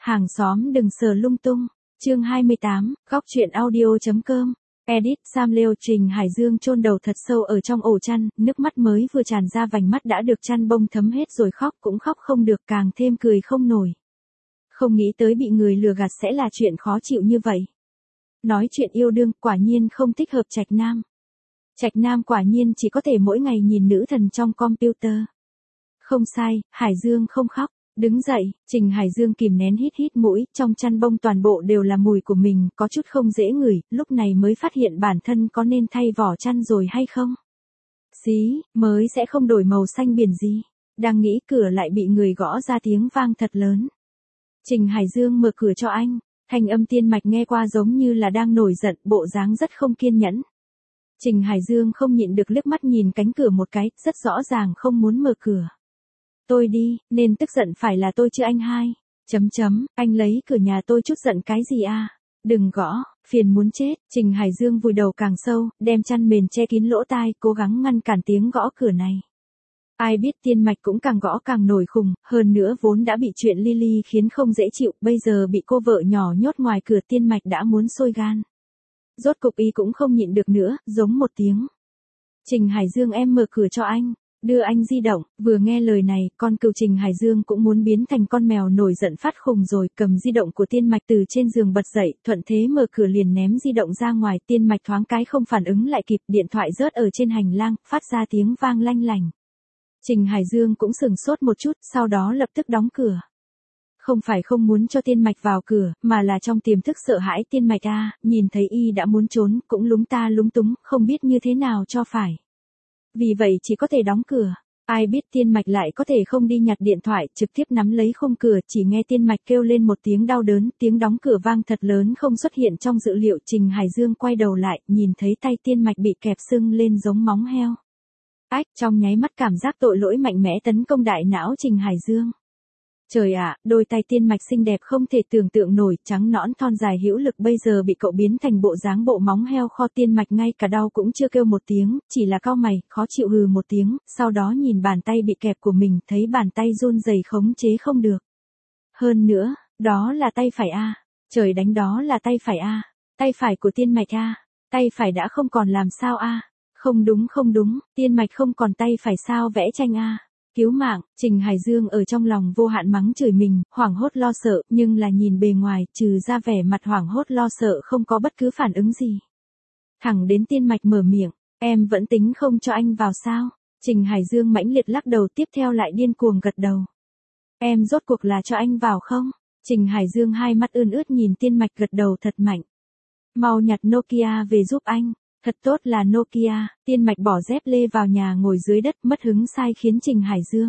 Hàng xóm đừng sờ lung tung. Chương 28, góc truyện audio.com. Edit Sam Leo. Trình Hải Dương chôn đầu thật sâu ở trong ổ chăn, nước mắt mới vừa tràn ra vành mắt đã được chăn bông thấm hết rồi, khóc cũng khóc không được, càng thêm cười không nổi. Không nghĩ tới bị người lừa gạt sẽ là chuyện khó chịu như vậy. Nói chuyện yêu đương quả nhiên không thích hợp Trạch Nam. Trạch Nam quả nhiên chỉ có thể mỗi ngày nhìn nữ thần trong computer. Không sai, Hải Dương không khóc. Đứng dậy, Trình Hải Dương kìm nén hít hít mũi, trong chăn bông toàn bộ đều là mùi của mình, có chút không dễ ngửi, lúc này mới phát hiện bản thân có nên thay vỏ chăn rồi hay không. Xí, mới sẽ không đổi màu xanh biển gì. Đang nghĩ cửa lại bị người gõ ra tiếng vang thật lớn. Trình Hải Dương mở cửa cho anh, thanh âm Tiên Mạch nghe qua giống như là đang nổi giận, bộ dáng rất không kiên nhẫn. Trình Hải Dương không nhịn được liếc mắt nhìn cánh cửa một cái, rất rõ ràng không muốn mở cửa. Tôi đi, nên tức giận phải là tôi chứ anh hai. Anh lấy cửa nhà tôi chút giận cái gì à? Đừng gõ, phiền muốn chết. Trình Hải Dương vùi đầu càng sâu, đem chăn mền che kín lỗ tai, cố gắng ngăn cản tiếng gõ cửa này. Ai biết Tiên Mạch cũng càng gõ càng nổi khùng, hơn nữa vốn đã bị chuyện Lily khiến không dễ chịu, bây giờ bị cô vợ nhỏ nhốt ngoài cửa, Tiên Mạch đã muốn sôi gan. Rốt cục y cũng không nhịn được nữa, giống một tiếng. Trình Hải Dương, em mở cửa cho anh. Đưa anh di động. Vừa nghe lời này, con cừu Trình Hải Dương cũng muốn biến thành con mèo nổi giận phát khùng rồi, cầm di động của Tiên Mạch từ trên giường bật dậy, thuận thế mở cửa liền ném di động ra ngoài. Tiên Mạch thoáng cái không phản ứng lại kịp, điện thoại rớt ở trên hành lang, phát ra tiếng vang lanh lành. Trình Hải Dương cũng sửng sốt một chút, sau đó lập tức đóng cửa. Không phải không muốn cho Tiên Mạch vào cửa, mà là trong tiềm thức sợ hãi Tiên Mạch nhìn thấy y đã muốn trốn, cũng lúng ta lúng túng, không biết như thế nào cho phải. Vì vậy chỉ có thể đóng cửa. Ai biết Tiên Mạch lại có thể không đi nhặt điện thoại, trực tiếp nắm lấy khung cửa, chỉ nghe Tiên Mạch kêu lên một tiếng đau đớn, tiếng đóng cửa vang thật lớn không xuất hiện trong dữ liệu. Trình Hải Dương quay đầu lại, nhìn thấy tay Tiên Mạch bị kẹp sưng lên giống móng heo. Trong nháy mắt cảm giác tội lỗi mạnh mẽ tấn công đại não Trình Hải Dương. Trời ạ, đôi tay Tiên Mạch xinh đẹp không thể tưởng tượng nổi, trắng nõn thon dài hữu lực bây giờ bị cậu biến thành bộ dáng bộ móng heo kho. Tiên Mạch ngay cả đau cũng chưa kêu một tiếng, chỉ là cau mày, khó chịu hừ một tiếng, sau đó nhìn bàn tay bị kẹp của mình, thấy bàn tay run rẩy khống chế không được. Hơn nữa, đó là tay phải Trời đánh, đó là tay phải Tay phải của Tiên Mạch Tay phải đã không còn làm sao Không đúng, Tiên Mạch không còn tay phải sao, vẽ tranh Cứu mạng. Trình Hải Dương ở trong lòng vô hạn mắng chửi mình, hoảng hốt lo sợ, nhưng là nhìn bề ngoài, trừ ra vẻ mặt hoảng hốt lo sợ không có bất cứ phản ứng gì. Thẳng đến Tiên Mạch mở miệng, em vẫn tính không cho anh vào sao? Trình Hải Dương mãnh liệt lắc đầu, tiếp theo lại điên cuồng gật đầu. Em rốt cuộc là cho anh vào không? Trình Hải Dương hai mắt ươn ướt nhìn Tiên Mạch gật đầu thật mạnh. Mau nhặt Nokia về giúp anh. Thật tốt là Nokia. Tiên Mạch bỏ dép lê vào nhà ngồi dưới đất, mất hứng sai khiến Trình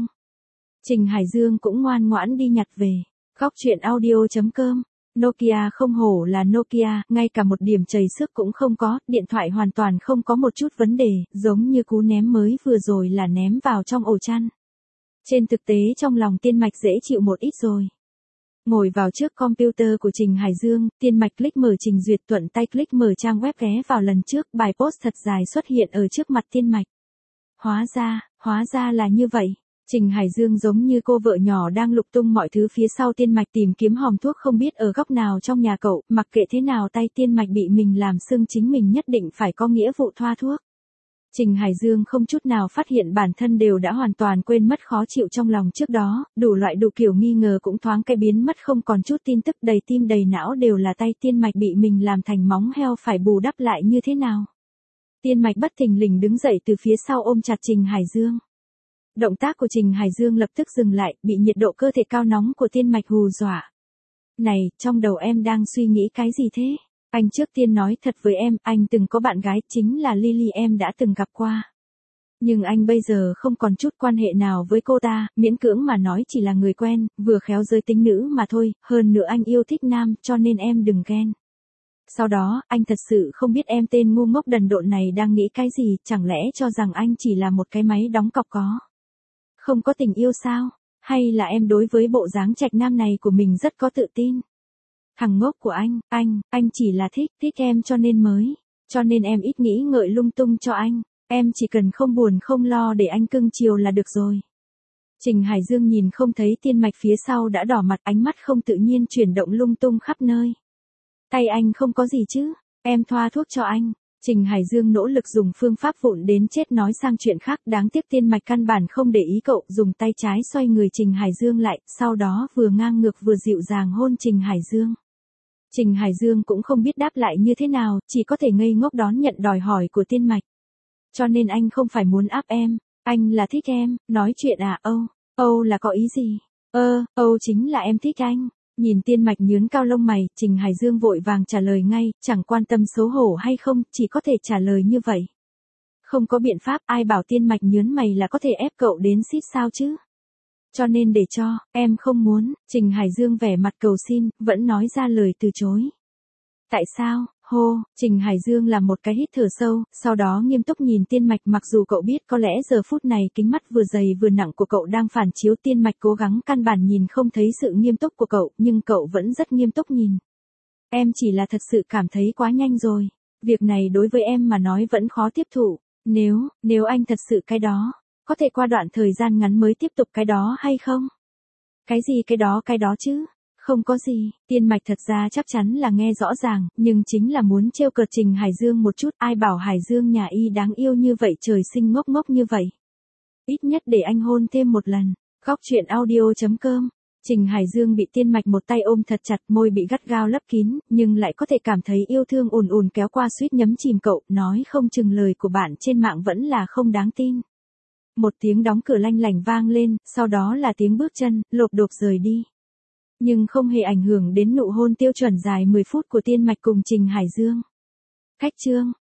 Hải Dương cũng ngoan ngoãn đi nhặt về. Góc truyện audio.com. Nokia không hổ là Nokia, ngay cả một điểm chảy xước cũng không có, điện thoại hoàn toàn không có một chút vấn đề, giống như cú ném mới vừa rồi là ném vào trong ổ chăn. Trên thực tế trong lòng Tiên Mạch dễ chịu một ít rồi. Ngồi vào trước computer của Trình Hải Dương, Tiên Mạch click mở trình duyệt, thuận tay click mở trang web, ghé vào lần trước, bài post thật dài xuất hiện ở trước mặt Tiên Mạch. Hóa ra là như vậy. Trình Hải Dương giống như cô vợ nhỏ đang lục tung mọi thứ phía sau Tiên Mạch, tìm kiếm hòm thuốc không biết ở góc nào trong nhà cậu, mặc kệ thế nào tay Tiên Mạch bị mình làm sưng, chính mình nhất định phải có nghĩa vụ thoa thuốc. Trình Hải Dương không chút nào phát hiện bản thân đều đã hoàn toàn quên mất khó chịu trong lòng trước đó, đủ loại đủ kiểu nghi ngờ cũng thoáng cái biến mất, không còn chút tin tức, đầy tim đầy não đều là tay Tiên Mạch bị mình làm thành móng heo, phải bù đắp lại như thế nào. Tiên Mạch bất thình lình đứng dậy từ phía sau ôm chặt Trình Hải Dương. Động tác của Trình Hải Dương lập tức dừng lại, bị nhiệt độ cơ thể cao nóng của Tiên Mạch hù dọa. Này, trong đầu em đang suy nghĩ cái gì thế? Anh trước tiên nói thật với em, anh từng có bạn gái, chính là Lily, em đã từng gặp qua. Nhưng anh bây giờ không còn chút quan hệ nào với cô ta, miễn cưỡng mà nói chỉ là người quen, vừa khéo giới tính nữ mà thôi, hơn nữa anh yêu thích nam, cho nên em đừng ghen. Sau đó, anh thật sự không biết em tên ngu ngốc đần độn này đang nghĩ cái gì, chẳng lẽ cho rằng anh chỉ là một cái máy đóng cọc có. Không có tình yêu sao? Hay là em đối với bộ dáng Trạch Nam này của mình rất có tự tin? Thằng ngốc của anh chỉ là thích em cho nên em ít nghĩ ngợi lung tung cho anh, em chỉ cần không buồn không lo để anh cưng chiều là được rồi. Trình Hải Dương nhìn không thấy Tiên Mạch phía sau đã đỏ mặt, ánh mắt không tự nhiên chuyển động lung tung khắp nơi. Tay anh không có gì chứ, em thoa thuốc cho anh. Trình Hải Dương nỗ lực dùng phương pháp vụn đến chết nói sang chuyện khác, đáng tiếc Tiên Mạch căn bản không để ý cậu, dùng tay trái xoay người Trình Hải Dương lại, sau đó vừa ngang ngược vừa dịu dàng hôn Trình Hải Dương. Trình Hải Dương cũng không biết đáp lại như thế nào, chỉ có thể ngây ngốc đón nhận đòi hỏi của Tiên Mạch. Cho nên anh không phải muốn áp em, anh là thích em, nói chuyện à? Âu là có ý gì? Âu chính là em thích anh. Nhìn Tiên Mạch nhướng cao lông mày, Trình Hải Dương vội vàng trả lời ngay, chẳng quan tâm xấu hổ hay không, chỉ có thể trả lời như vậy. Không có biện pháp, ai bảo Tiên Mạch nhướng mày là có thể ép cậu đến xít sao chứ? Cho nên để cho, em không muốn. Trình Hải Dương vẻ mặt cầu xin, vẫn nói ra lời từ chối. Tại sao? Hô, Trình Hải Dương làm một cái hít thở sâu, sau đó nghiêm túc nhìn Tiên Mạch, mặc dù cậu biết có lẽ giờ phút này kính mắt vừa dày vừa nặng của cậu đang phản chiếu Tiên Mạch cố gắng căn bản nhìn không thấy sự nghiêm túc của cậu, nhưng cậu vẫn rất nghiêm túc nhìn. Em chỉ là thật sự cảm thấy quá nhanh rồi. Việc này đối với em mà nói vẫn khó tiếp thụ. Nếu anh thật sự cái đó, có thể qua đoạn thời gian ngắn mới tiếp tục cái đó hay không? Cái gì cái đó chứ? Không có gì, Tiên Mạch thật ra chắc chắn là nghe rõ ràng, nhưng chính là muốn trêu cợt Trình Hải Dương một chút, ai bảo Hải Dương nhà y đáng yêu như vậy, trời sinh ngốc ngốc như vậy. Ít nhất để anh hôn thêm một lần. Góc truyện audio.com. Trình Hải Dương bị Tiên Mạch một tay ôm thật chặt, môi bị gắt gao lấp kín, nhưng lại có thể cảm thấy yêu thương ùn ùn kéo qua suýt nhấm chìm cậu, nói không chừng lời của bạn trên mạng vẫn là không đáng tin. Một tiếng đóng cửa lanh lảnh vang lên, sau đó là tiếng bước chân, lộp độp rời đi. Nhưng không hề ảnh hưởng đến nụ hôn tiêu chuẩn dài 10 phút của Tiên Mạch cùng Trình Hải Dương. Cách chương